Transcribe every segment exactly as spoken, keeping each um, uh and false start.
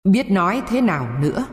Biết nói thế nào nữa?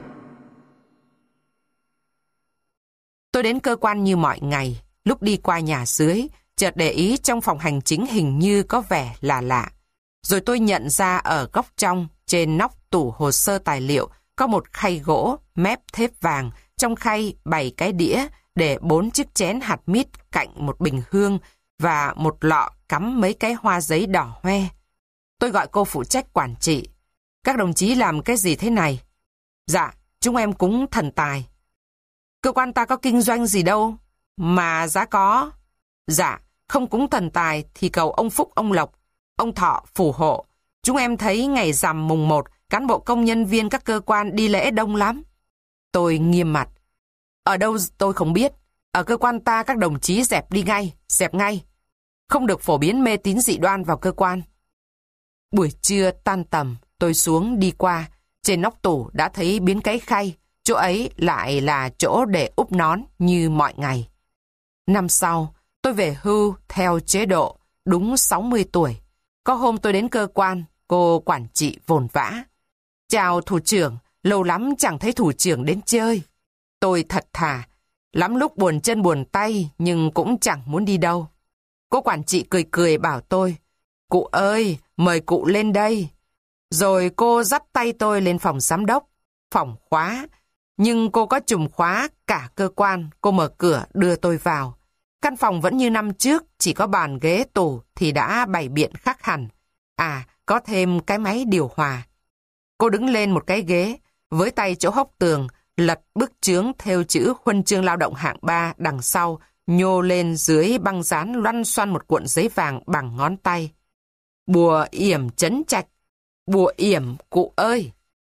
Tôi đến cơ quan như mọi ngày. Lúc đi qua nhà dưới, chợt để ý trong phòng hành chính hình như có vẻ là lạ. Rồi tôi nhận ra ở góc trong, trên nóc tủ hồ sơ tài liệu, có một khay gỗ, mép thép vàng. Trong khay bày cái đĩa để bốn chiếc chén hạt mít cạnh một bình hương và một lọ cắm mấy cái hoa giấy đỏ hoe. Tôi gọi cô phụ trách quản trị. Các đồng chí làm cái gì thế này? Dạ, chúng em cúng thần tài. Cơ quan ta có kinh doanh gì đâu, mà giá có. Dạ, không cúng thần tài thì cầu ông Phúc ông Lộc, ông Thọ phù hộ. Chúng em thấy ngày rằm mùng một, cán bộ công nhân viên các cơ quan đi lễ đông lắm. Tôi nghiêm mặt. Ở đâu tôi không biết. Ở cơ quan ta các đồng chí dẹp đi ngay, dẹp ngay. Không được phổ biến mê tín dị đoan vào cơ quan. Buổi trưa tan tầm, tôi xuống đi qua. Trên nóc tủ đã thấy biến cái khay. Chỗ ấy lại là chỗ để úp nón như mọi ngày. Năm sau, tôi về hưu theo chế độ, đúng sáu mươi tuổi. Có hôm tôi đến cơ quan, cô quản trị vồn vã. Chào thủ trưởng, lâu lắm chẳng thấy thủ trưởng đến chơi. Tôi thật thà, lắm lúc buồn chân buồn tay nhưng cũng chẳng muốn đi đâu. Cô quản trị cười cười bảo tôi, cụ ơi, mời cụ lên đây. Rồi cô dắt tay tôi lên phòng giám đốc, phòng khóa. Nhưng cô có chùm khóa cả cơ quan, cô mở cửa đưa tôi vào. Căn phòng vẫn như năm trước, chỉ có bàn ghế tủ thì đã bày biện khác hẳn. À, có thêm cái máy điều hòa. Cô đứng lên một cái ghế, với tay chỗ hốc tường, lật bức chướng theo chữ huân chương lao động hạng ba đằng sau, nhô lên dưới băng dán loăn xoăn một cuộn giấy vàng bằng ngón tay. Bùa yểm trấn trạch, bùa yểm cụ ơi.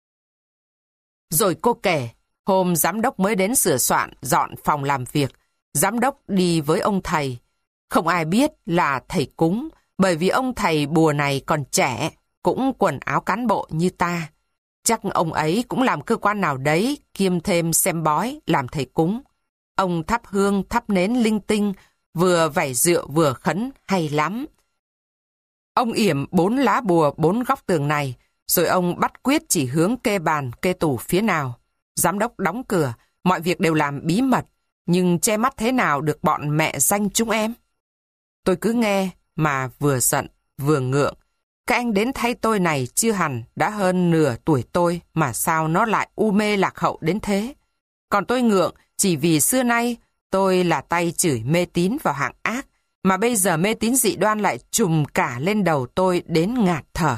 Rồi cô kể, hôm giám đốc mới đến sửa soạn, dọn phòng làm việc. Giám đốc đi với ông thầy. Không ai biết là thầy cúng, bởi vì ông thầy bùa này còn trẻ, cũng quần áo cán bộ như ta. Chắc ông ấy cũng làm cơ quan nào đấy, kiêm thêm xem bói, làm thầy cúng. Ông thắp hương, thắp nến linh tinh, vừa vẩy rượu vừa khấn, hay lắm. Ông yểm bốn lá bùa bốn góc tường này, rồi ông bắt quyết chỉ hướng kê bàn, kê tủ phía nào. Giám đốc đóng cửa, mọi việc đều làm bí mật, nhưng che mắt thế nào được bọn mẹ danh chúng em. Tôi cứ nghe mà vừa giận, vừa ngượng. Cái anh đến thay tôi này chưa hẳn đã hơn nửa tuổi tôi mà sao nó lại u mê lạc hậu đến thế. Còn tôi ngượng chỉ vì xưa nay tôi là tay chửi mê tín vào hạng ác, mà bây giờ mê tín dị đoan lại trùm cả lên đầu tôi đến ngạt thở.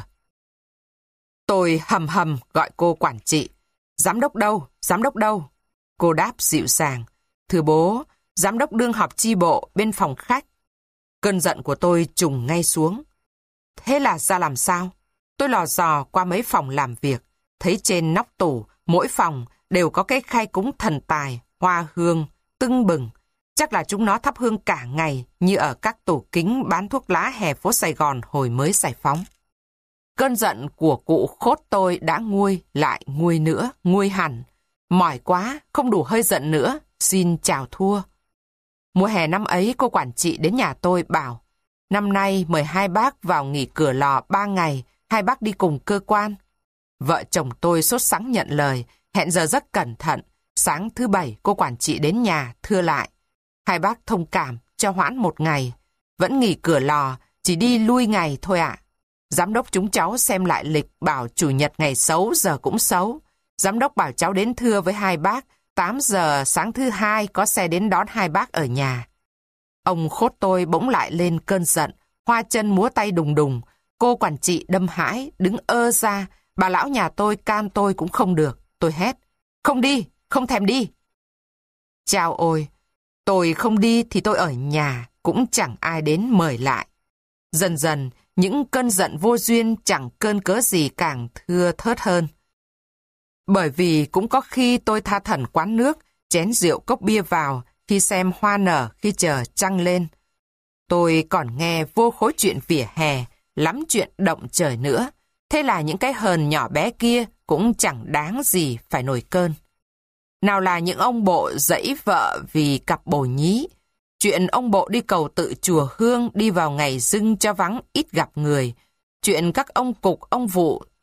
Tôi hầm hầm gọi cô quản trị. Giám đốc đâu? Giám đốc đâu? Cô đáp dịu dàng. Thưa bố, giám đốc đương họp chi bộ bên phòng khách. Cơn giận của tôi trùng ngay xuống. Thế là ra làm sao? Tôi lò dò qua mấy phòng làm việc, thấy trên nóc tủ, mỗi phòng đều có cái khay cúng thần tài, hoa hương, tưng bừng. Chắc là chúng nó thắp hương cả ngày như ở các tủ kính bán thuốc lá hè phố Sài Gòn hồi mới giải phóng. Cơn giận của cụ khốt tôi đã nguôi, lại nguôi nữa, nguôi hẳn. Mỏi quá, không đủ hơi giận nữa, xin chào thua. Mùa hè năm ấy, cô quản trị đến nhà tôi bảo, năm nay mời hai bác vào nghỉ cửa lò ba ngày, hai bác đi cùng cơ quan. Vợ chồng tôi sốt sắng nhận lời, hẹn giờ rất cẩn thận. Sáng thứ bảy, cô quản trị đến nhà, thưa lại. Hai bác thông cảm, cho hoãn một ngày. Vẫn nghỉ cửa lò, chỉ đi lui ngày thôi ạ. Giám đốc chúng cháu xem lại lịch, bảo chủ nhật ngày xấu, giờ cũng xấu. Giám đốc bảo cháu đến thưa với hai bác, tám giờ sáng thứ hai có xe đến đón hai bác ở nhà. Ông khốt tôi bỗng lại lên cơn giận, hoa chân múa tay đùng đùng. Cô quản trị đâm hãi, đứng ơ ra. Bà lão nhà tôi can tôi cũng không được. Tôi hét, không đi, không thèm đi. Chao ôi, tôi không đi thì tôi ở nhà, cũng chẳng ai đến mời lại. Dần dần, những cơn giận vô duyên chẳng cơn cớ gì càng thưa thớt hơn. Bởi vì cũng có khi tôi tha thẩn quán nước, chén rượu cốc bia vào, khi xem hoa nở, khi chờ trăng lên. Tôi còn nghe vô khối chuyện vỉa hè, lắm chuyện động trời nữa. Thế là những cái hờn nhỏ bé kia cũng chẳng đáng gì phải nổi cơn. Nào là những ông bộ dẫy vợ vì cặp bồ nhí. Chuyện ông bộ đi cầu tự chùa Hương đi vào ngày dưng cho vắng ít gặp người. Chuyện các ông cục, ông vụ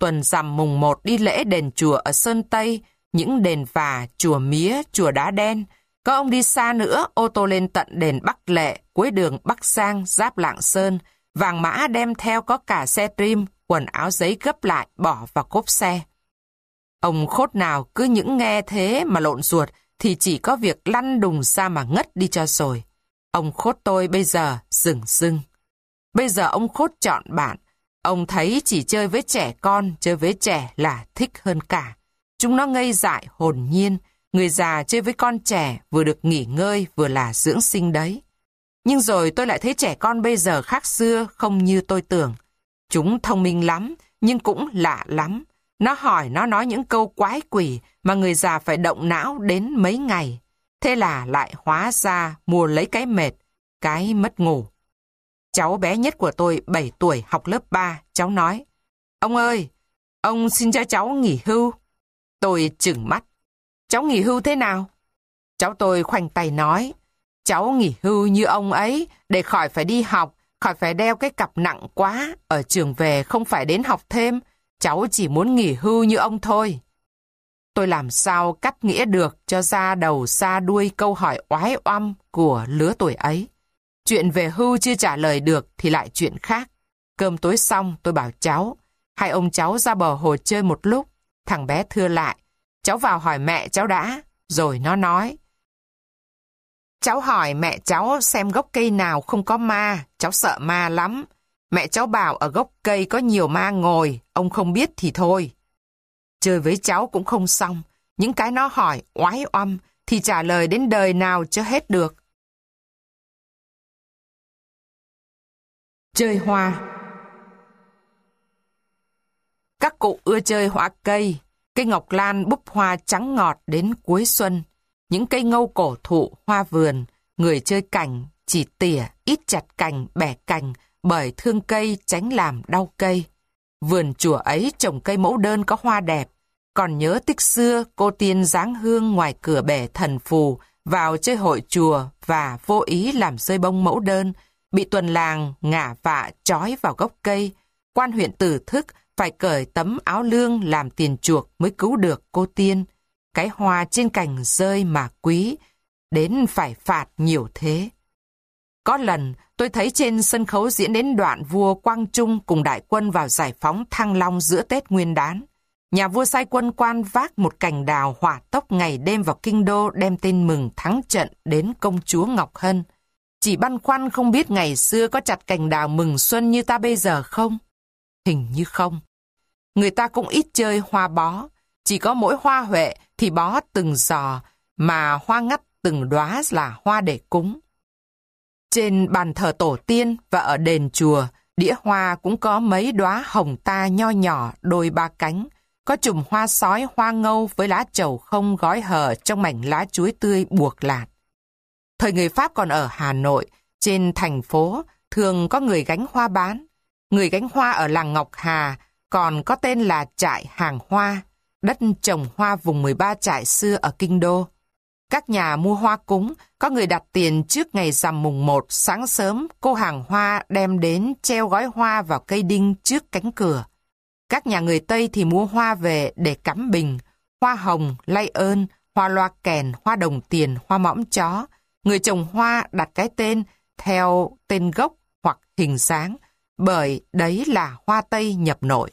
tuần rằm mùng một đi lễ đền chùa ở Sơn Tây, những đền Và, chùa Mía, chùa Đá Đen. Có ông đi xa nữa, ô tô lên tận đền Bắc Lệ, cuối đường Bắc Giang, giáp Lạng Sơn. Vàng mã đem theo có cả xe trim, quần áo giấy gấp lại, bỏ vào cốp xe. Ông khốt nào cứ những nghe thế mà lộn ruột, thì chỉ có việc lăn đùng ra mà ngất đi cho rồi. Ông khốt tôi bây giờ dừng dưng. Bây giờ ông khốt chọn bạn. Ông thấy chỉ chơi với trẻ con, chơi với trẻ là thích hơn cả. Chúng nó ngây dại, hồn nhiên. Người già chơi với con trẻ vừa được nghỉ ngơi vừa là dưỡng sinh đấy. Nhưng rồi tôi lại thấy trẻ con bây giờ khác xưa, không như tôi tưởng. Chúng thông minh lắm, nhưng cũng lạ lắm. Nó hỏi, nó nói những câu quái quỷ mà người già phải động não đến mấy ngày. Thế là lại hóa ra mua lấy cái mệt, cái mất ngủ. Cháu bé nhất của tôi bảy tuổi học lớp ba, cháu nói: "Ông ơi, ông xin cho cháu nghỉ hưu." Tôi trừng mắt: "Cháu nghỉ hưu thế nào?" Cháu tôi khoanh tay nói: "Cháu nghỉ hưu như ông ấy, để khỏi phải đi học, khỏi phải đeo cái cặp nặng quá, ở trường về không phải đến học thêm. Cháu chỉ muốn nghỉ hưu như ông thôi." Tôi làm sao cắt nghĩa được cho ra đầu xa đuôi câu hỏi oái oăm của lứa tuổi ấy. Chuyện về hưu chưa trả lời được thì lại chuyện khác. Cơm tối xong tôi bảo cháu: "Hai ông cháu ra bờ hồ chơi một lúc." Thằng bé thưa lại: "Cháu vào hỏi mẹ cháu đã." Rồi nó nói: "Cháu hỏi mẹ cháu xem gốc cây nào không có ma, cháu sợ ma lắm. Mẹ cháu bảo ở gốc cây có nhiều ma ngồi, ông không biết thì thôi." Chơi với cháu cũng không xong, những cái nó hỏi oái oăm thì trả lời đến đời nào cho hết được. Chơi hoa. Các cụ ưa chơi hoa cây, cây ngọc lan búp hoa trắng ngọt đến cuối xuân, những cây ngâu cổ thụ, hoa vườn, người chơi cảnh, chỉ tỉa, ít chặt cành, bẻ cành, bởi thương cây tránh làm đau cây. Vườn chùa ấy trồng cây mẫu đơn có hoa đẹp, còn nhớ tích xưa cô tiên giáng hương ngoài cửa bể thần phù, vào chơi hội chùa và vô ý làm rơi bông mẫu đơn, bị tuần làng ngả vạ trói vào gốc cây. Quan huyện tử thức phải cởi tấm áo lương làm tiền chuộc mới cứu được cô tiên. Cái hoa trên cành rơi mà quý, đến phải phạt nhiều thế. Có lần tôi thấy trên sân khấu diễn đến đoạn vua Quang Trung cùng đại quân vào giải phóng Thăng Long giữa Tết Nguyên Đán. Nhà vua sai quân quan vác một cành đào hỏa tốc ngày đêm vào kinh đô đem tin mừng thắng trận đến công chúa Ngọc Hân. Chỉ băn khoăn không biết ngày xưa có chặt cành đào mừng xuân như ta bây giờ không? Hình như không. Người ta cũng ít chơi hoa bó, chỉ có mỗi hoa huệ thì bó từng giò, mà hoa ngắt từng đóa là hoa để cúng. Trên bàn thờ tổ tiên và ở đền chùa, đĩa hoa cũng có mấy đóa hồng ta nho nhỏ đôi ba cánh, có chùm hoa sói hoa ngâu với lá trầu không gói hở trong mảnh lá chuối tươi buộc lạt. Thời người Pháp còn ở Hà Nội, trên thành phố thường có người gánh hoa bán. Người gánh hoa ở làng Ngọc Hà còn có tên là trại hàng hoa, đất trồng hoa vùng mười ba trại xưa ở Kinh Đô. Các nhà mua hoa cúng, có người đặt tiền trước ngày rằm mùng một, sáng sớm cô hàng hoa đem đến treo gói hoa vào cây đinh trước cánh cửa. Các nhà người Tây thì mua hoa về để cắm bình, hoa hồng, lay ơn, hoa loa kèn, hoa đồng tiền, hoa mõm chó. Người trồng hoa đặt cái tên theo tên gốc hoặc hình dáng, bởi đấy là hoa Tây nhập nội.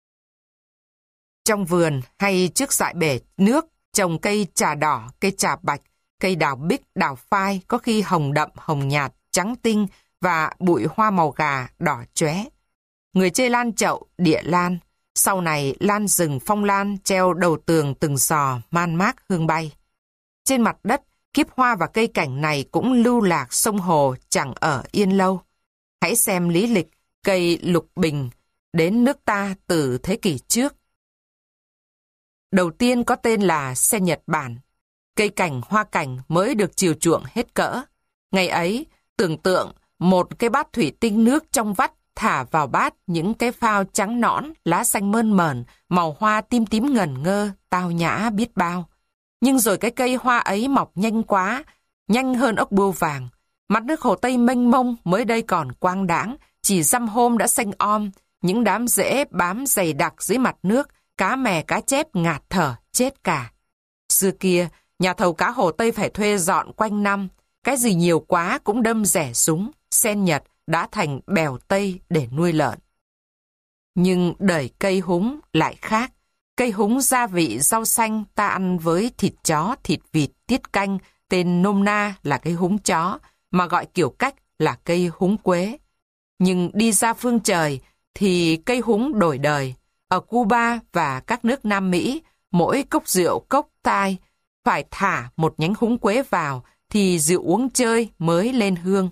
Trong vườn hay trước dại bể nước, trồng cây trà đỏ, cây trà bạch, cây đào bích, đào phai, có khi hồng đậm, hồng nhạt, trắng tinh và bụi hoa màu gà, đỏ chóe. Người chơi lan chậu, địa lan, sau này lan rừng phong lan treo đầu tường từng giò man mác hương bay. Trên mặt đất, kiếp hoa và cây cảnh này cũng lưu lạc sông hồ chẳng ở yên lâu. Hãy xem lý lịch cây lục bình đến nước ta từ thế kỷ trước. Đầu tiên có tên là sen Nhật Bản. Cây cảnh hoa cảnh mới được chiều chuộng hết cỡ. Ngày ấy, tưởng tượng một cái bát thủy tinh nước trong vắt thả vào bát những cái phao trắng nõn, lá xanh mơn mởn, màu hoa tím tím ngần ngơ, tao nhã biết bao. Nhưng rồi cái cây hoa ấy mọc nhanh quá, nhanh hơn ốc bươu vàng. Mặt nước Hồ Tây mênh mông mới đây còn quang đãng, chỉ dăm hôm đã xanh om, những đám rễ bám dày đặc dưới mặt nước, cá mè cá chép ngạt thở, chết cả. Xưa kia, nhà thầu cá Hồ Tây phải thuê dọn quanh năm, cái gì nhiều quá cũng đâm rẻ súng, sen Nhật đã thành bèo Tây để nuôi lợn. Nhưng đời cây húng lại khác. Cây húng gia vị rau xanh ta ăn với thịt chó, thịt vịt, tiết canh, tên nôm na là cây húng chó, mà gọi kiểu cách là cây húng quế. Nhưng đi ra phương trời thì cây húng đổi đời. Ở Cuba và các nước Nam Mỹ, mỗi cốc rượu, cốc tai phải thả một nhánh húng quế vào thì rượu uống chơi mới lên hương.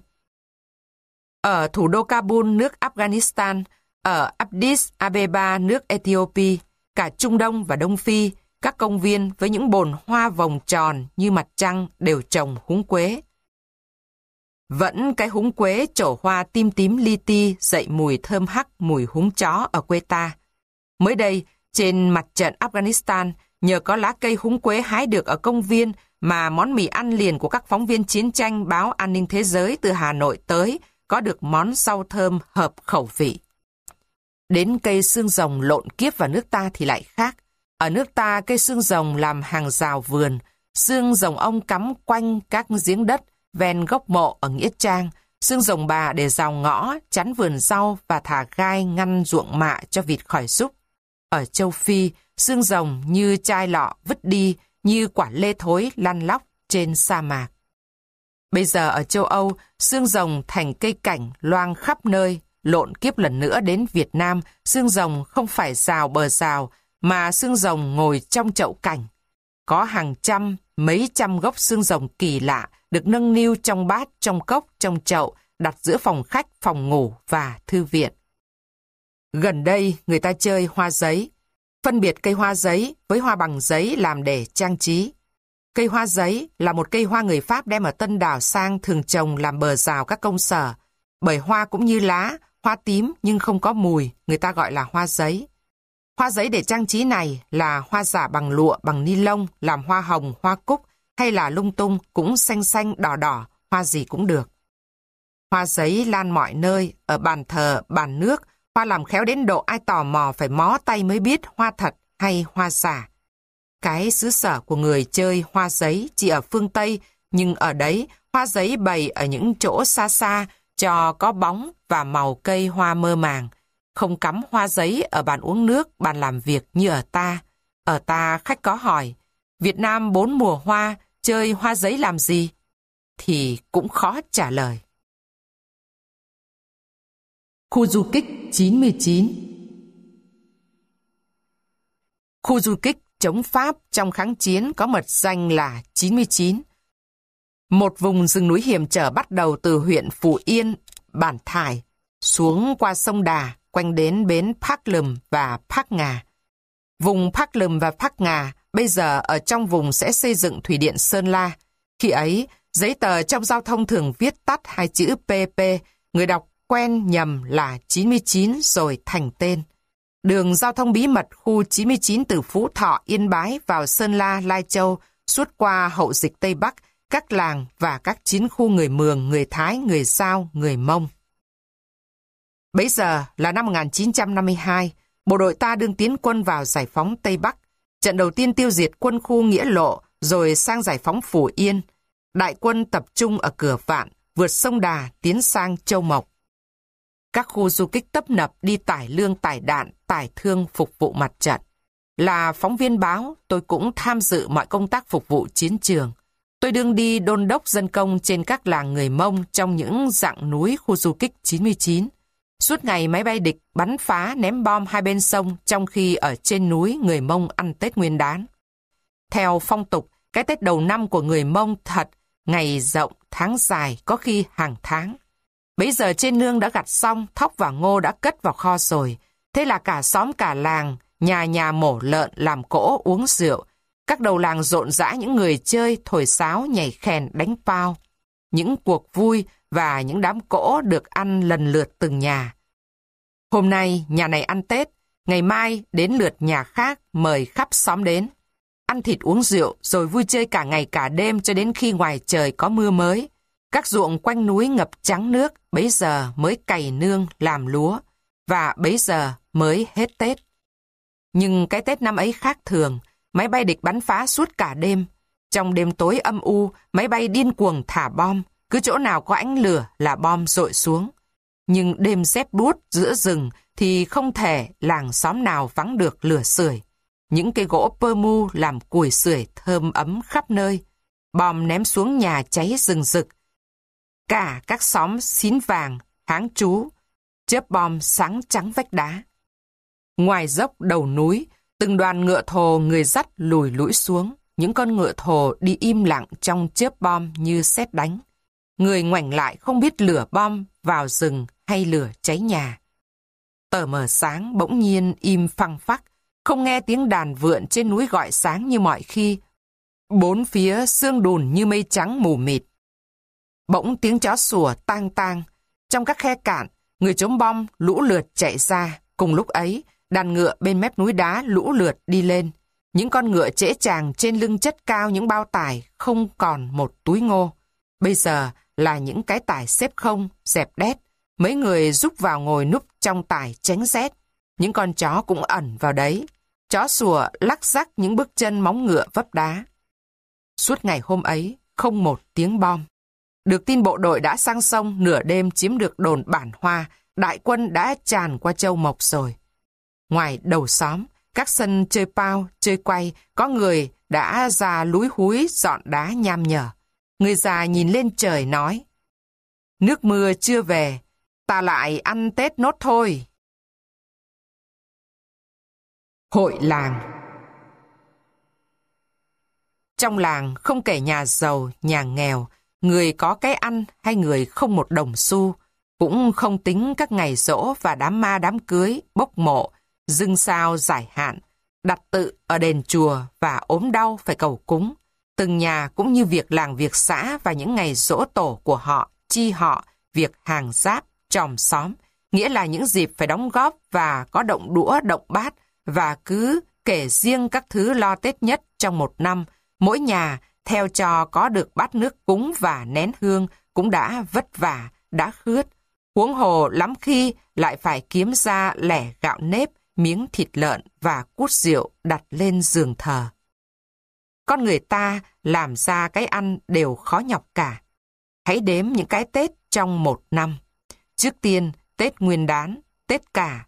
Ở thủ đô Kabul, nước Afghanistan, ở Addis Abeba, nước Ethiopia, cả Trung Đông và Đông Phi, các công viên với những bồn hoa vòng tròn như mặt trăng đều trồng húng quế. Vẫn cái húng quế trổ hoa tím tím li ti dậy mùi thơm hắc mùi húng chó ở quê ta. Mới đây, trên mặt trận Afghanistan, nhờ có lá cây húng quế hái được ở công viên mà món mì ăn liền của các phóng viên chiến tranh báo An ninh Thế giới từ Hà Nội tới có được món rau thơm hợp khẩu vị. Đến cây xương rồng lộn kiếp vào nước ta thì lại khác. Ở nước ta, cây xương rồng làm hàng rào vườn, xương rồng ông cắm quanh các giếng đất ven gốc mộ ở Nghĩa Trang, xương rồng bà để rào ngõ, chắn vườn rau và thả gai ngăn ruộng mạ cho vịt khỏi súc. Ở châu Phi, xương rồng như chai lọ vứt đi, như quả lê thối lăn lóc trên sa mạc. Bây giờ ở châu Âu, xương rồng thành cây cảnh loang khắp nơi. Lộn kiếp lần nữa đến Việt Nam, xương rồng không phải rào bờ rào, mà xương rồng ngồi trong chậu cảnh. Có hàng trăm, mấy trăm gốc xương rồng kỳ lạ được nâng niu trong bát, trong cốc, trong chậu, đặt giữa phòng khách, phòng ngủ và thư viện. Gần đây, người ta chơi hoa giấy. Phân biệt cây hoa giấy với hoa bằng giấy làm để trang trí. Cây hoa giấy là một cây hoa người Pháp đem ở Tân Đảo sang thường trồng làm bờ rào các công sở. Bởi hoa cũng như lá, hoa tím nhưng không có mùi, người ta gọi là hoa giấy. Hoa giấy để trang trí này là hoa giả bằng lụa, bằng ni lông, làm hoa hồng, hoa cúc, hay là lung tung, cũng xanh xanh, đỏ đỏ, hoa gì cũng được. Hoa giấy lan mọi nơi, ở bàn thờ, bàn nước, hoa làm khéo đến độ ai tò mò phải mó tay mới biết hoa thật hay hoa giả. Cái xứ sở của người chơi hoa giấy chỉ ở phương Tây, nhưng ở đấy, hoa giấy bày ở những chỗ xa xa, cho có bóng và màu cây hoa mơ màng. Không cắm hoa giấy ở bàn uống nước, bàn làm việc như ở ta. Ở ta khách có hỏi, Việt Nam bốn mùa hoa, chơi hoa giấy làm gì? Thì cũng khó trả lời. Khu du kích chín mươi chín. Khu du kích chống Pháp trong kháng chiến có mật danh là chín mươi chín. Một vùng rừng núi hiểm trở bắt đầu từ huyện Phù Yên, Bản Thải, xuống qua sông Đà, quanh đến bến Phác Lùm và Phác Ngà. Vùng Phác Lùm và Phác Ngà bây giờ ở trong vùng sẽ xây dựng thủy điện Sơn La. Khi ấy, giấy tờ trong giao thông thường viết tắt hai chữ pê pê, người đọc quen nhầm là chín mươi chín rồi thành tên. Đường giao thông bí mật khu chín mươi chín từ Phú Thọ, Yên Bái vào Sơn La, Lai Châu, suốt qua hậu dịch Tây Bắc, các làng và các chiến khu người Mường, người Thái, người Dao, người Mông. Bấy giờ là năm một nghìn chín trăm năm mươi hai, bộ đội ta đương tiến quân vào giải phóng Tây Bắc. Trận đầu tiên tiêu diệt quân khu Nghĩa Lộ, rồi sang giải phóng Phù Yên. Đại quân tập trung ở Cửa Vạn, vượt sông Đà tiến sang Châu Mộc. Các khu du kích tấp nập đi tải lương, tải đạn, tải thương phục vụ mặt trận. Là phóng viên báo, tôi cũng tham dự mọi công tác phục vụ chiến trường. Tôi đương đi đôn đốc dân công trên các làng người Mông trong những dặng núi khu du kích chín mươi chín. Suốt ngày máy bay địch bắn phá ném bom hai bên sông, trong khi ở trên núi người Mông ăn Tết Nguyên đán. Theo phong tục, cái Tết đầu năm của người Mông thật, ngày rộng, tháng dài, có khi hàng tháng. Bấy giờ trên nương đã gặt xong, thóc và ngô đã cất vào kho rồi. Thế là cả xóm cả làng, nhà nhà mổ lợn, làm cỗ, uống rượu. Các đầu làng rộn rã những người chơi, thổi sáo, nhảy khèn, đánh pao. Những cuộc vui và những đám cỗ được ăn lần lượt từng nhà. Hôm nay nhà này ăn Tết, ngày mai đến lượt nhà khác, mời khắp xóm đến. Ăn thịt uống rượu rồi vui chơi cả ngày cả đêm cho đến khi ngoài trời có mưa mới. Các ruộng quanh núi ngập trắng nước, bấy giờ mới cày nương làm lúa. và bấy giờ mới hết Tết. Nhưng cái Tết năm ấy khác thường, máy bay địch bắn phá suốt cả đêm. Trong đêm tối âm u, máy bay điên cuồng thả bom, cứ chỗ nào có ánh lửa là bom dội xuống. Nhưng đêm rét buốt giữa rừng thì không thể làng xóm nào vắng được lửa sưởi. Những cây gỗ pơ mu làm củi sưởi thơm ấm khắp nơi. Bom ném xuống nhà cháy rừng rực. Cả các xóm Xín Vàng, Háng Chú, chớp bom sáng trắng vách đá. Ngoài dốc đầu núi, từng đoàn ngựa thồ người dắt lùi lũi xuống. Những con ngựa thồ đi im lặng trong chớp bom như sét đánh. Người ngoảnh lại không biết lửa bom vào rừng hay lửa cháy nhà. Tờ mờ sáng bỗng nhiên im phăng phắc, không nghe tiếng đàn vượn trên núi gọi sáng như mọi khi. Bốn phía sương đùn như mây trắng mù mịt. Bỗng tiếng chó sủa tang tang. Trong các khe cạn, người trốn bom lũ lượt chạy ra. Cùng lúc ấy, đàn ngựa bên mép núi đá lũ lượt đi lên. Những con ngựa trễ tràng trên lưng chất cao những bao tải, không còn một túi ngô. Bây giờ là những cái tải xếp không, dẹp đét. Mấy người rúc vào ngồi núp trong tải tránh rét. Những con chó cũng ẩn vào đấy. Chó sủa lắc rắc những bước chân móng ngựa vấp đá. Suốt ngày hôm ấy, không một tiếng bom. Được tin bộ đội đã sang sông nửa đêm chiếm được đồn Bản Hoa, đại quân đã tràn qua Châu Mộc rồi. Ngoài đầu xóm, các sân chơi pao, chơi quay, có người đã ra lúi húi dọn đá nham nhở. Người già nhìn lên trời nói, nước mưa chưa về, ta lại ăn Tết nốt thôi. Hội làng. Trong làng không kể nhà giàu, nhà nghèo, người có cái ăn hay người không một đồng xu, cũng không tính các ngày giỗ và đám ma đám cưới, bốc mộ, dưng sao giải hạn, đặt tự ở đền chùa và ốm đau phải cầu cúng. Từng nhà cũng như việc làng việc xã và những ngày giỗ tổ của họ, chi họ, việc hàng giáp, chòm xóm, nghĩa là những dịp phải đóng góp và có động đũa, động bát, và cứ kể riêng các thứ lo Tết nhất trong một năm, mỗi nhà theo cho có được bát nước cúng và nén hương cũng đã vất vả, đã khướt. Huống hồ lắm khi lại phải kiếm ra lẻ gạo nếp, miếng thịt lợn và cút rượu đặt lên giường thờ. Con người ta làm ra cái ăn đều khó nhọc cả. Hãy đếm những cái Tết trong một năm. Trước tiên, Tết Nguyên Đán, Tết Cả.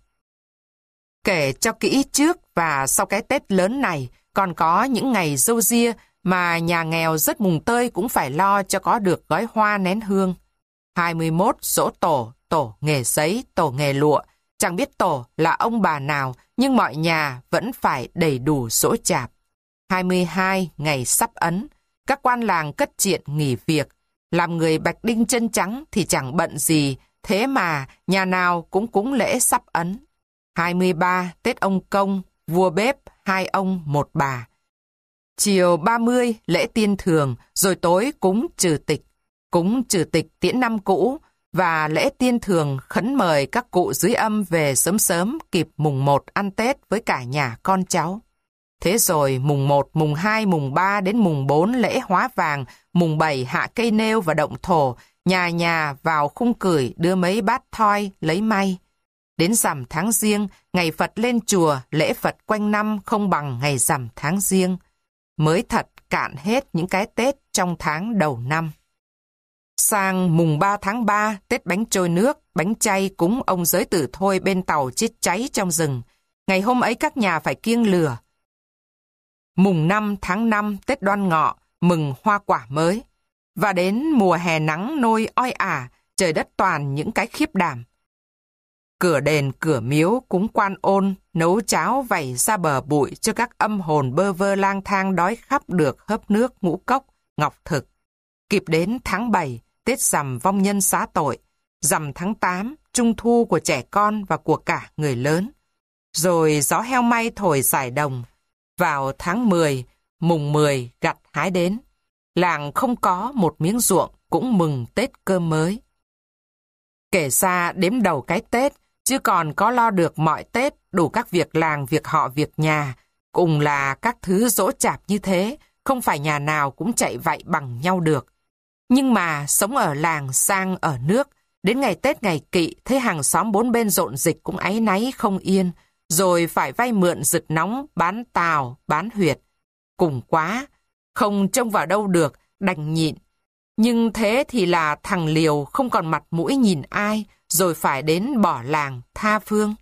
Kể cho kỹ trước và sau cái Tết lớn này, còn có những ngày râu ria mà nhà nghèo rất mùng tơi cũng phải lo cho có được gói hoa nén hương. hai mươi mốt giỗ tổ, tổ nghề giấy, tổ nghề lụa. Chẳng biết tổ là ông bà nào, nhưng mọi nhà vẫn phải đầy đủ giỗ chạp. hai mươi hai ngày sắp ấn, các quan làng cất chuyện nghỉ việc. Làm người Bạch Đinh chân trắng thì chẳng bận gì, thế mà nhà nào cũng cúng lễ sắp ấn. hai mươi ba Tết ông Công, vua bếp, hai ông một bà. Chiều ba mươi lễ tiên thường, rồi tối cúng trừ tịch. Cúng trừ tịch tiễn năm cũ, và lễ tiên thường khấn mời các cụ dưới âm về sớm sớm kịp mùng một ăn Tết với cả nhà con cháu. Thế rồi mùng một, mùng hai, mùng ba đến mùng bốn lễ hóa vàng, mùng bảy hạ cây nêu và động thổ, nhà nhà vào khung cửi đưa mấy bát thoi lấy may. Đến rằm tháng Giêng, ngày Phật lên chùa, lễ Phật quanh năm không bằng ngày rằm tháng Giêng. Mới thật cạn hết những cái Tết trong tháng đầu năm. Sang mùng ba tháng ba, Tết bánh trôi nước, bánh chay cúng ông Giới Tử Thôi bên tàu chết cháy trong rừng. Ngày hôm ấy các nhà phải kiêng lửa. Mùng năm tháng năm, Tết Đoan Ngọ, mừng hoa quả mới. Và đến mùa hè nắng nôi oi ả, trời đất toàn những cái khiếp đảm. Cửa đền, cửa miếu, cúng quan ôn, nấu cháo vẩy ra bờ bụi cho các âm hồn bơ vơ lang thang đói khắp được hớp nước ngũ cốc, ngọc thực. Kịp đến tháng bảy, Tết rằm vong nhân xá tội, rằm tháng tám, trung thu của trẻ con và của cả người lớn. Rồi gió heo may thổi giải đồng. Vào tháng mười, mùng mười gặt hái đến. Làng không có một miếng ruộng cũng mừng Tết cơm mới. Kể ra đếm đầu cái Tết, chứ còn có lo được mọi Tết, đủ các việc làng, việc họ, việc nhà, cùng là các thứ dỗ chạp như thế, không phải nhà nào cũng chạy vậy bằng nhau được. Nhưng mà sống ở làng sang ở nước, Đến ngày Tết ngày Kỵ, thấy hàng xóm bốn bên rộn dịch cũng áy náy không yên, rồi phải vay mượn rực nóng, bán tàu, bán huyệt. Cùng quá, không trông vào đâu được, đành nhịn. Nhưng thế thì là thằng Liều không còn mặt mũi nhìn ai, rồi phải đến bỏ làng, tha phương.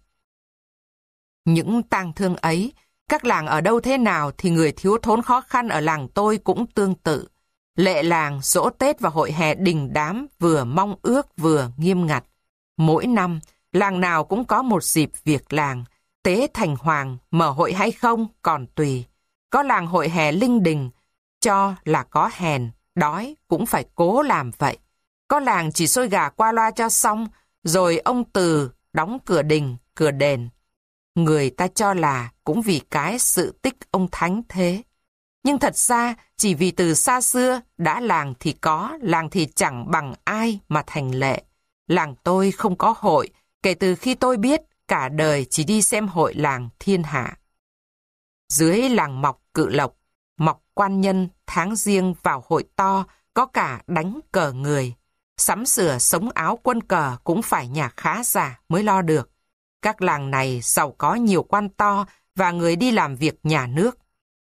Những tang thương ấy, các làng ở đâu thế nào thì người thiếu thốn khó khăn ở làng tôi cũng tương tự. Lệ làng, giỗ Tết và hội hè đình đám vừa mong ước vừa nghiêm ngặt. Mỗi năm, làng nào cũng có một dịp việc làng. Tế thành hoàng, mở hội hay không còn tùy. Có làng hội hè linh đình, cho là có hèn, đói cũng phải cố làm vậy. Có làng chỉ xôi gà qua loa cho xong, rồi ông Từ đóng cửa đình, cửa đền. Người ta cho là cũng vì cái sự tích ông Thánh thế. Nhưng thật ra, chỉ vì từ xa xưa, đã làng thì có, làng thì chẳng bằng ai mà thành lệ. Làng tôi không có hội, kể từ khi tôi biết, cả đời chỉ đi xem hội làng thiên hạ. Dưới làng mọc Cự Lộc, mọc Quan Nhân, tháng riêng vào hội to, có cả đánh cờ người. Sắm sửa sống áo quân cờ cũng phải nhà khá giả mới lo được. Các làng này giàu có nhiều quan to và người đi làm việc nhà nước.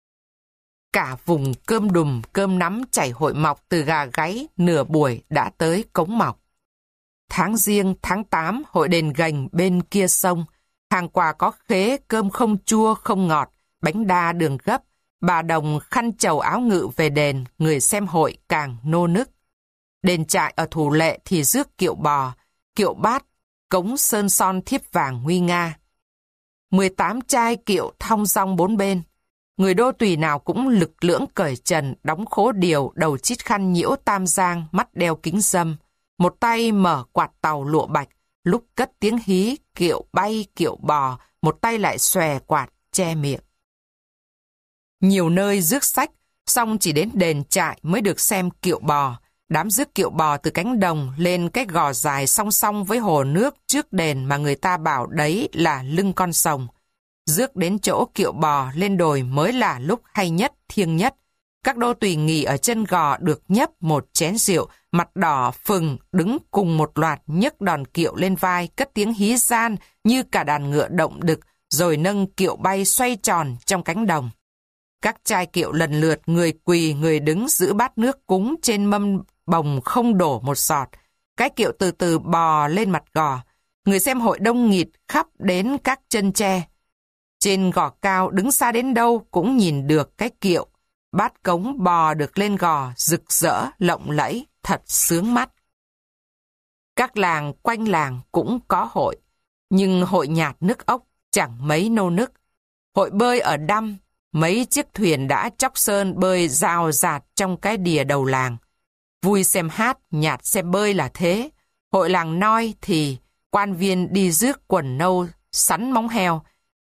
Cả vùng cơm đùm, cơm nắm chảy hội mọc từ gà gáy nửa buổi đã tới cống mọc. Tháng riêng, tháng tám, hội đền gành bên kia sông. Hàng quà có khế, cơm không chua, không ngọt, bánh đa đường gấp. Bà đồng khăn chầu áo ngự về đền, người xem hội càng nô nức. Đền trại ở Thủ Lệ thì rước kiệu bò, kiệu bát, cống sơn son thiếp vàng nguy nga. mười tám trai kiệu thong dong bốn bên. Người đô tùy nào cũng lực lưỡng cởi trần, đóng khố điều, đầu chít khăn nhiễu tam giang, mắt đeo kính râm. Một tay mở quạt tàu lụa bạch, lúc cất tiếng hí, kiệu bay, kiệu bò, một tay lại xòe quạt, che miệng. Nhiều nơi rước sách, xong chỉ đến đền trại mới được xem kiệu bò. Đám rước kiệu bò từ cánh đồng lên cái gò dài song song với hồ nước trước đền mà người ta bảo đấy là lưng con sông. Rước đến chỗ kiệu bò lên đồi mới là lúc hay nhất, thiêng nhất. Các đô tùy nghỉ ở chân gò được nhấp một chén rượu, mặt đỏ phừng đứng cùng một loạt nhấc đòn kiệu lên vai, cất tiếng hí gian như cả đàn ngựa động đực, rồi nâng kiệu bay xoay tròn trong cánh đồng. Các trai kiệu lần lượt người quỳ người đứng giữ bát nước cúng trên mâm bồng không đổ một giọt. Cái kiệu từ từ bò lên mặt gò. Người xem hội đông nghịt khắp đến các chân tre. Trên gò cao đứng xa đến đâu cũng nhìn được cái kiệu. Bát cống bò được lên gò rực rỡ, lộng lẫy, thật sướng mắt. Các làng quanh làng cũng có hội. Nhưng hội nhạt nước ốc chẳng mấy nô nức. Hội bơi ở Đăm, mấy chiếc thuyền đã chóc sơn bơi rào rạt trong cái đìa đầu làng. Vui xem hát, nhạt xem bơi là thế. Hội làng Noi thì quan viên đi rước quần nâu, sắn móng heo.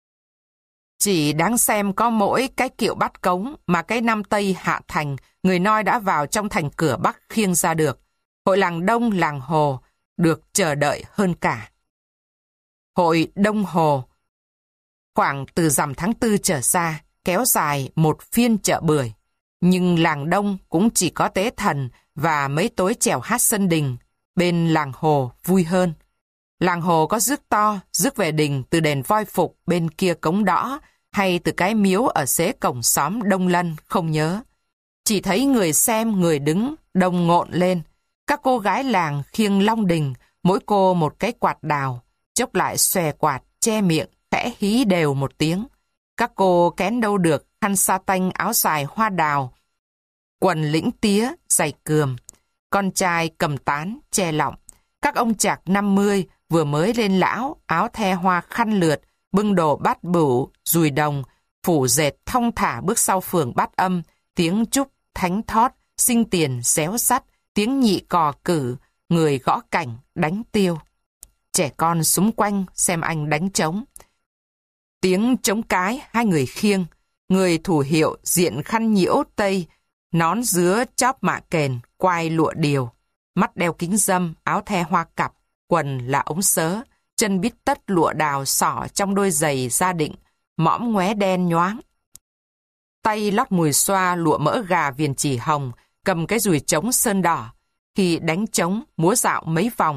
Chỉ đáng xem có mỗi cái kiệu bắt cống mà cái năm Tây hạ thành, người Noi đã vào trong thành cửa Bắc khiêng ra được. Hội làng Đông, làng Hồ được chờ đợi hơn cả. Hội Đông Hồ khoảng từ rằm tháng tư trở ra, kéo dài một phiên chợ bưởi. Nhưng làng Đông cũng chỉ có tế thần và mấy tối chèo hát sân đình. Bên làng Hồ vui hơn. Làng Hồ có rước to, rước về đình từ đền Voi Phục bên kia cống đỏ hay từ cái miếu ở xế cổng xóm Đông Lân không nhớ. Chỉ thấy người xem, người đứng, đông ngộn lên. Các cô gái làng khiêng long đình, mỗi cô một cái quạt đào, chốc lại xòe quạt, che miệng, khẽ hí đều một tiếng. Các cô kén đâu được khăn sa tanh áo dài hoa đào, quần lĩnh tía, giày cườm. Con trai cầm tán, che lọng. Các ông chạc năm mươi vừa mới lên lão, áo the hoa khăn lượt, bưng đồ bát bửu, dùi đồng, phủ dệt thong thả bước sau phường bát âm, tiếng trúc, thánh thót, sinh tiền, réo sắt, tiếng nhị cò cử, người gõ cảnh, đánh tiêu. Trẻ con xúm quanh xem anh đánh trống. Tiếng trống cái, hai người khiêng, người thủ hiệu diện khăn nhiễu tây, nón dứa chóp mạ kền, quai lụa điều, mắt đeo kính râm, áo the hoa cặp, quần là ống sớ, chân bít tất lụa đào xỏ trong đôi giày gia định, mõm ngoé đen nhoáng. Tay lót mùi xoa lụa mỡ gà viền chỉ hồng, cầm cái dùi trống sơn đỏ. Khi đánh trống, múa dạo mấy vòng,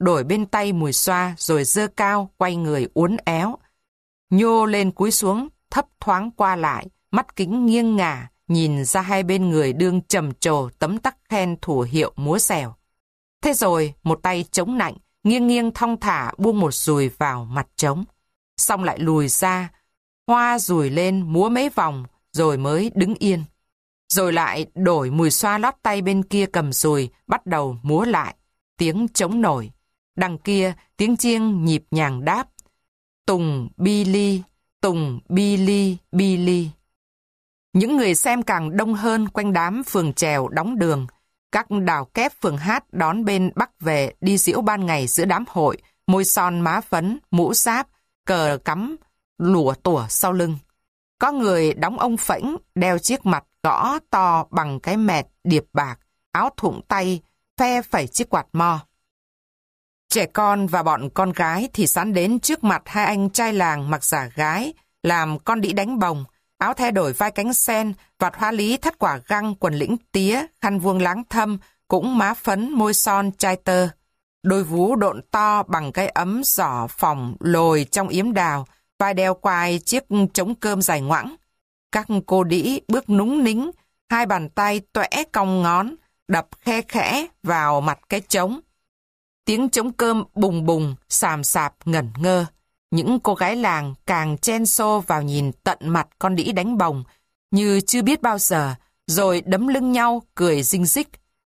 đổi bên tay mùi xoa rồi giơ cao, quay người uốn éo. Nhô lên cúi xuống, thấp thoáng qua lại, mắt kính nghiêng ngả, nhìn ra hai bên người đương trầm trồ tấm tắc khen thủ hiệu múa xèo. Thế rồi, một tay chống nạnh, nghiêng nghiêng thong thả buông một dùi vào mặt trống. Xong lại lùi ra, hoa dùi lên múa mấy vòng, rồi mới đứng yên. Rồi lại đổi mùi xoa lót tay bên kia cầm dùi, bắt đầu múa lại. Tiếng trống nổi. Đằng kia, tiếng chiêng nhịp nhàng đáp. Tùng bi ly, tùng bi ly, bi ly. Những người xem càng đông hơn quanh đám phường chèo đóng đường. Các đào kép phường hát đón bên Bắc về đi diễu ban ngày giữa đám hội, môi son má phấn, mũ giáp, cờ cắm, lụa tủa sau lưng. Có người đóng ông phễnh, đeo chiếc mặt gõ to bằng cái mẹt điệp bạc, áo thụng tay, phe phẩy chiếc quạt mo. Trẻ con và bọn con gái thì sán đến trước mặt hai anh trai làng mặc giả gái, làm con đĩ đánh bồng, áo thay đổi vai cánh sen, vạt hoa lý thắt quả găng, quần lĩnh tía, khăn vuông láng thâm, cũng má phấn, môi son, chai tơ. Đôi vú độn to bằng cái ấm giỏ phòng lồi trong yếm đào, vai đeo quai chiếc trống cơm dài ngoẵng. Các cô đĩ bước núng nính, hai bàn tay toẻ cong ngón, đập khe khẽ vào mặt cái trống. Tiếng trống cơm bùng bùng, xàm xạp ngẩn ngơ. Những cô gái làng càng chen xô vào nhìn tận mặt con đĩ đánh bồng, như chưa biết bao giờ, rồi đấm lưng nhau, cười rinh rích.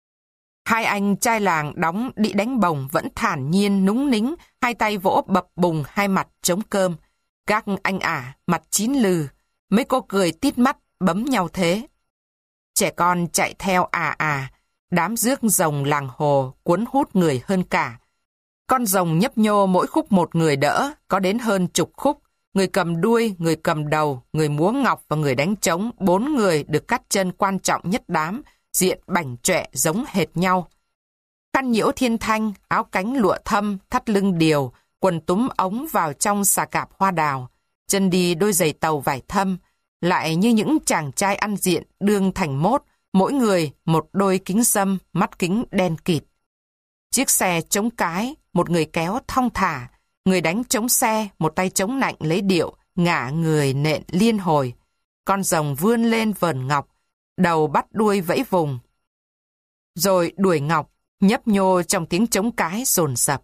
Hai anh trai làng đóng đĩ đánh bồng vẫn thản nhiên núng nính, hai tay vỗ bập bùng hai mặt trống cơm. Các anh ả, mặt chín lừ, mấy cô cười tít mắt, bấm nhau thế. Trẻ con chạy theo à à, đám rước rồng làng hồ cuốn hút người hơn cả. Con rồng nhấp nhô mỗi khúc một người đỡ, có đến hơn chục khúc. Người cầm đuôi, người cầm đầu, người múa ngọc và người đánh trống, bốn người được cắt chân quan trọng nhất đám, diện bảnh trọe giống hệt nhau. Khăn nhiễu thiên thanh, áo cánh lụa thâm, thắt lưng điều, quần túm ống vào trong xà cạp hoa đào, chân đi đôi giày tàu vải thâm, lại như những chàng trai ăn diện đương thành mốt, mỗi người một đôi kính sâm, mắt kính đen kịt. Chiếc xe chống cái, một người kéo thong thả, người đánh chống xe, một tay chống nạnh lấy điệu, ngả người nện liên hồi. Con rồng vươn lên vờn ngọc, đầu bắt đuôi vẫy vùng. Rồi đuổi ngọc, nhấp nhô trong tiếng chống cái dồn dập.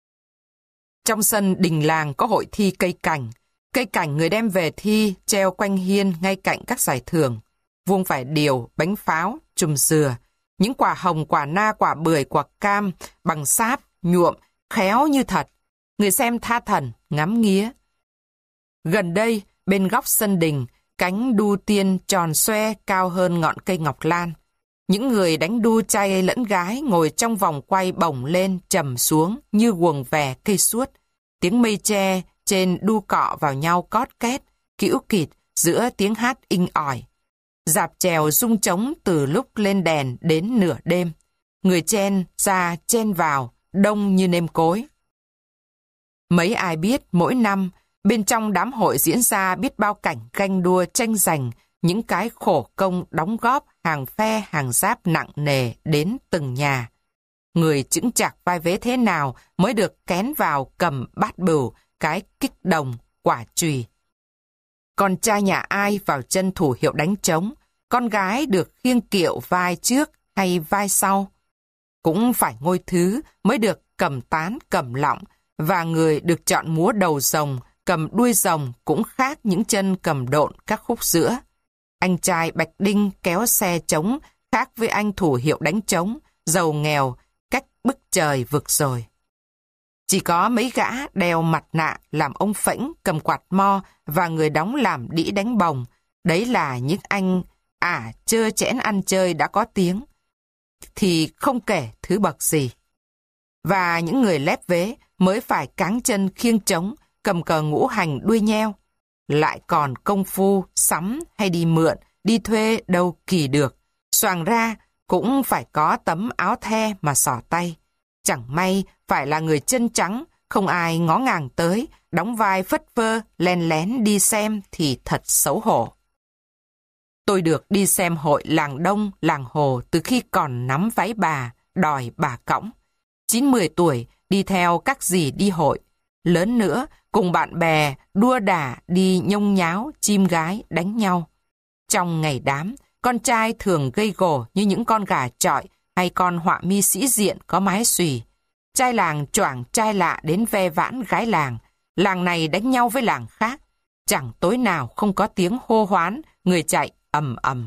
Trong sân đình làng có hội thi cây cảnh. Cây cảnh người đem về thi, treo quanh hiên ngay cạnh các giải thưởng. Vuông vải điều, bánh pháo, chùm dừa, những quả hồng, quả na, quả bưởi, quả cam, bằng sáp, nhuộm, khéo như thật. Người xem tha thần, ngắm nghía. Gần đây, bên góc sân đình, cánh đu tiên tròn xoe cao hơn ngọn cây ngọc lan. Những người đánh đu trai lẫn gái ngồi trong vòng quay bổng lên trầm xuống như guồng vè cây suốt. Tiếng mây tre trên đu cọ vào nhau cót két, kĩu kịt giữa tiếng hát inh ỏi. Dạp chèo rung trống từ lúc lên đèn đến nửa đêm. Người chen ra chen vào, đông như nêm cối. Mấy ai biết mỗi năm, bên trong đám hội diễn ra biết bao cảnh ganh đua tranh giành, những cái khổ công đóng góp hàng phe hàng giáp nặng nề đến từng nhà. Người chững chạc vai vế thế nào mới được kén vào cầm bát bửu, cái kích đồng, quả chùy. Con trai nhà ai vào chân thủ hiệu đánh trống, con gái được khiêng kiệu vai trước hay vai sau. Cũng phải ngôi thứ mới được cầm tán cầm lọng, và người được chọn múa đầu rồng, cầm đuôi rồng cũng khác những chân cầm độn các khúc giữa. Anh trai Bạch Đinh kéo xe trống khác với anh thủ hiệu đánh trống, giàu nghèo, cách bức trời vực rồi. Chỉ có mấy gã đeo mặt nạ làm ông phễnh cầm quạt mo và người đóng làm đĩ đánh bồng. Đấy là những anh ả chơ chẽn ăn chơi đã có tiếng, thì không kể thứ bậc gì. Và những người lép vế mới phải cáng chân khiêng trống, cầm cờ ngũ hành đuôi nheo. Lại còn công phu, sắm hay đi mượn, đi thuê đâu kỳ được. Xoàng ra cũng phải có tấm áo the mà xỏ tay. Chẳng may phải là người chân trắng, không ai ngó ngàng tới, đóng vai phất phơ, len lén đi xem thì thật xấu hổ. Tôi được đi xem hội làng Đông, làng Hồ từ khi còn nắm váy bà, đòi bà cõng. Chín mười tuổi, đi theo các dì đi hội. Lớn nữa, cùng bạn bè đua đả đi nhông nháo, chim gái đánh nhau. Trong ngày đám, con trai thường gây gổ như những con gà chọi hay con họa mi sĩ diện có mái xùy. Trai làng choảng trai lạ đến ve vãn gái làng. Làng này đánh nhau với làng khác. Chẳng tối nào không có tiếng hô hoán, người chạy ầm ầm.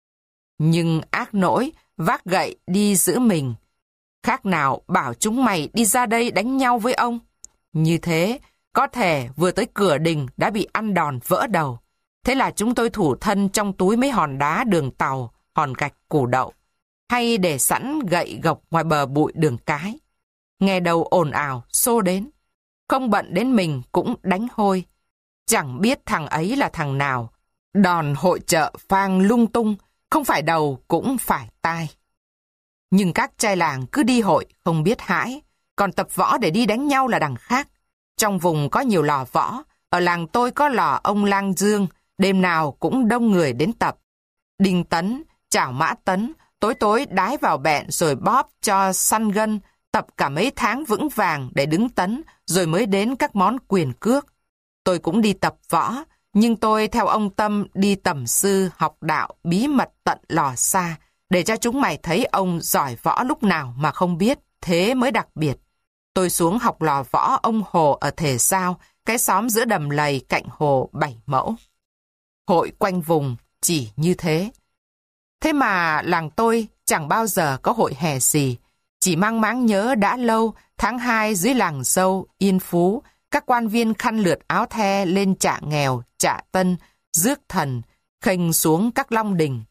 Nhưng ác nỗi, vác gậy đi giữ mình. Khác nào bảo chúng mày đi ra đây đánh nhau với ông. Như thế, có thể vừa tới cửa đình đã bị ăn đòn vỡ đầu. Thế là chúng tôi thủ thân trong túi mấy hòn đá đường tàu, hòn gạch củ đậu, hay để sẵn gậy gộc ngoài bờ bụi đường cái. Nghe đầu ồn ào, xô đến. Không bận đến mình cũng đánh hôi. Chẳng biết thằng ấy là thằng nào. Đòn hội chợ phang lung tung, không phải đầu cũng phải tai. Nhưng các trai làng cứ đi hội không biết hãi, còn tập võ để đi đánh nhau là đằng khác. Trong vùng có nhiều lò võ, ở làng tôi có lò ông Lang Dương, đêm nào cũng đông người đến tập. Đinh tấn, chảo mã tấn, tối tối đái vào bẹn rồi bóp cho săn gân, tập cả mấy tháng vững vàng để đứng tấn, rồi mới đến các món quyền cước. Tôi cũng đi tập võ, nhưng tôi theo ông Tâm đi tầm sư học đạo bí mật tận lò xa, để cho chúng mày thấy ông giỏi võ lúc nào mà không biết, thế mới đặc biệt. Tôi xuống học lò võ ông Hồ ở Thể Sao, cái xóm giữa đầm lầy cạnh hồ Bảy Mẫu. Hội quanh vùng chỉ như thế. Thế mà làng tôi chẳng bao giờ có hội hè gì. Chỉ mang máng nhớ đã lâu, tháng hai dưới làng Dâu, Yên Phú, các quan viên khăn lượt áo the lên Chạ Nghèo, Chạ Tân, rước thần, khênh xuống các long đình.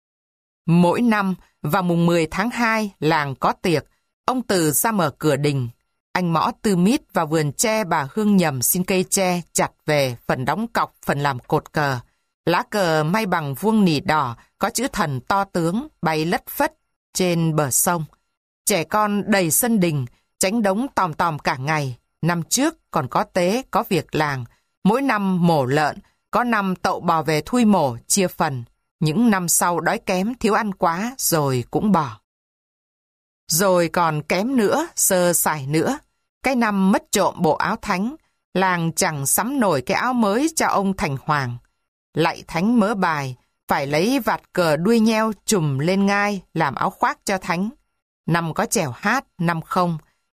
Mỗi năm, vào mùng mười tháng hai, làng có tiệc, ông Từ ra mở cửa đình. Anh Mõ Tư Mít vào vườn tre bà Hương Nhầm xin cây tre chặt về, phần đóng cọc, phần làm cột cờ. Lá cờ may bằng vuông nỉ đỏ, có chữ thần to tướng, bay lất phất trên bờ sông. Trẻ con đầy sân đình, tránh đống tòm tòm cả ngày. Năm trước còn có tế, có việc làng. Mỗi năm mổ lợn, có năm tậu bò về thui mổ, chia phần. Những năm sau đói kém, thiếu ăn quá, rồi cũng bỏ. Rồi còn kém nữa, sơ sài nữa. Cái năm mất trộm bộ áo thánh, làng chẳng sắm nổi cái áo mới cho ông thành hoàng. Lạy thánh mớ bài, phải lấy vạt cờ đuôi nheo trùm lên ngai làm áo khoác cho thánh. Năm có chèo hát, năm không.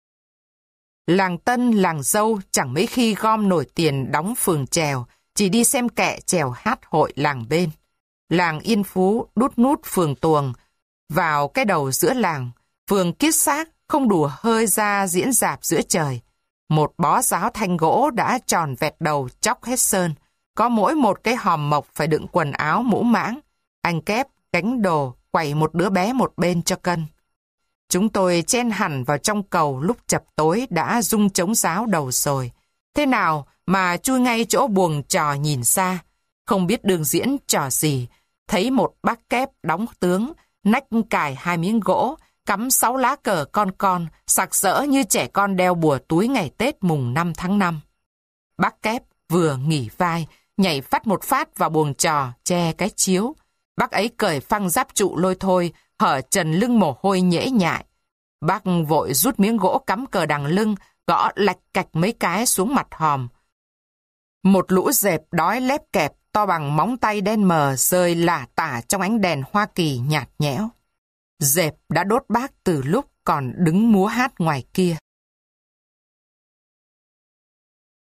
Làng Tân, làng Dâu chẳng mấy khi gom nổi tiền đóng phường chèo, chỉ đi xem kệ chèo hát hội làng bên. Làng Yên Phú đút nút phường Tuồng, vào cái đầu giữa làng, phường Kiết Xác không đủ hơi ra diễn dạp giữa trời. Một bó giáo thanh gỗ đã tròn vẹt đầu chóc hết sơn, có mỗi một cái hòm mộc phải đựng quần áo mũ mãng. Anh Kép gánh đồ, quẩy một đứa bé một bên cho cân. Chúng tôi chen hẳn vào trong cầu lúc chập tối đã rung trống giáo đầu rồi. Thế nào mà chui ngay chỗ buồng trò nhìn xa, không biết đường diễn trò gì. Thấy một bác Kép đóng tướng, nách cài hai miếng gỗ, cắm sáu lá cờ con con, sặc sỡ như trẻ con đeo bùa túi ngày Tết mùng năm tháng năm. Bác Kép vừa nghỉ vai, nhảy phát một phát vào buồng trò, che cái chiếu. Bác ấy cởi phăng giáp trụ lôi thôi, hở trần lưng mồ hôi nhễ nhại. Bác vội rút miếng gỗ cắm cờ đằng lưng, gõ lạch cạch mấy cái xuống mặt hòm. Một lũ dẹp đói lép kẹp, to bằng móng tay đen mờ, rơi lả tả trong ánh đèn Hoa Kỳ nhạt nhẽo. Dẹp đã đốt bác từ lúc còn đứng múa hát ngoài kia.